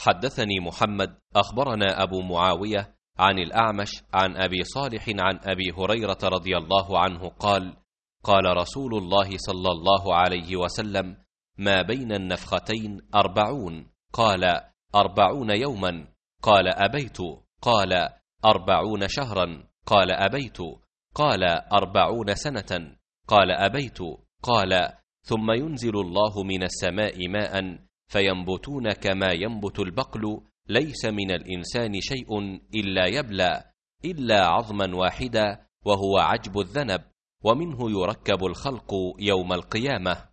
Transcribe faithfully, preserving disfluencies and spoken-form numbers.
حدثني محمد أخبرنا أبو معاوية عن الأعمش عن أبي صالح عن أبي هريرة رضي الله عنه قال: قال رسول الله صلى الله عليه وسلم: ما بين النفختين أربعون. قال: أربعون يوما. قال: أبيت. قال: أربعون شهرا. قال: أبيت. قال: أربعون سنة. قال: أبيت. قال: ثم ينزل الله من السماء ماء فينبتون كما ينبت البقل، ليس من الإنسان شيء إلا يبلى إلا عظما واحدا وهو عجب الذنب، ومنه يركب الخلق يوم القيامة.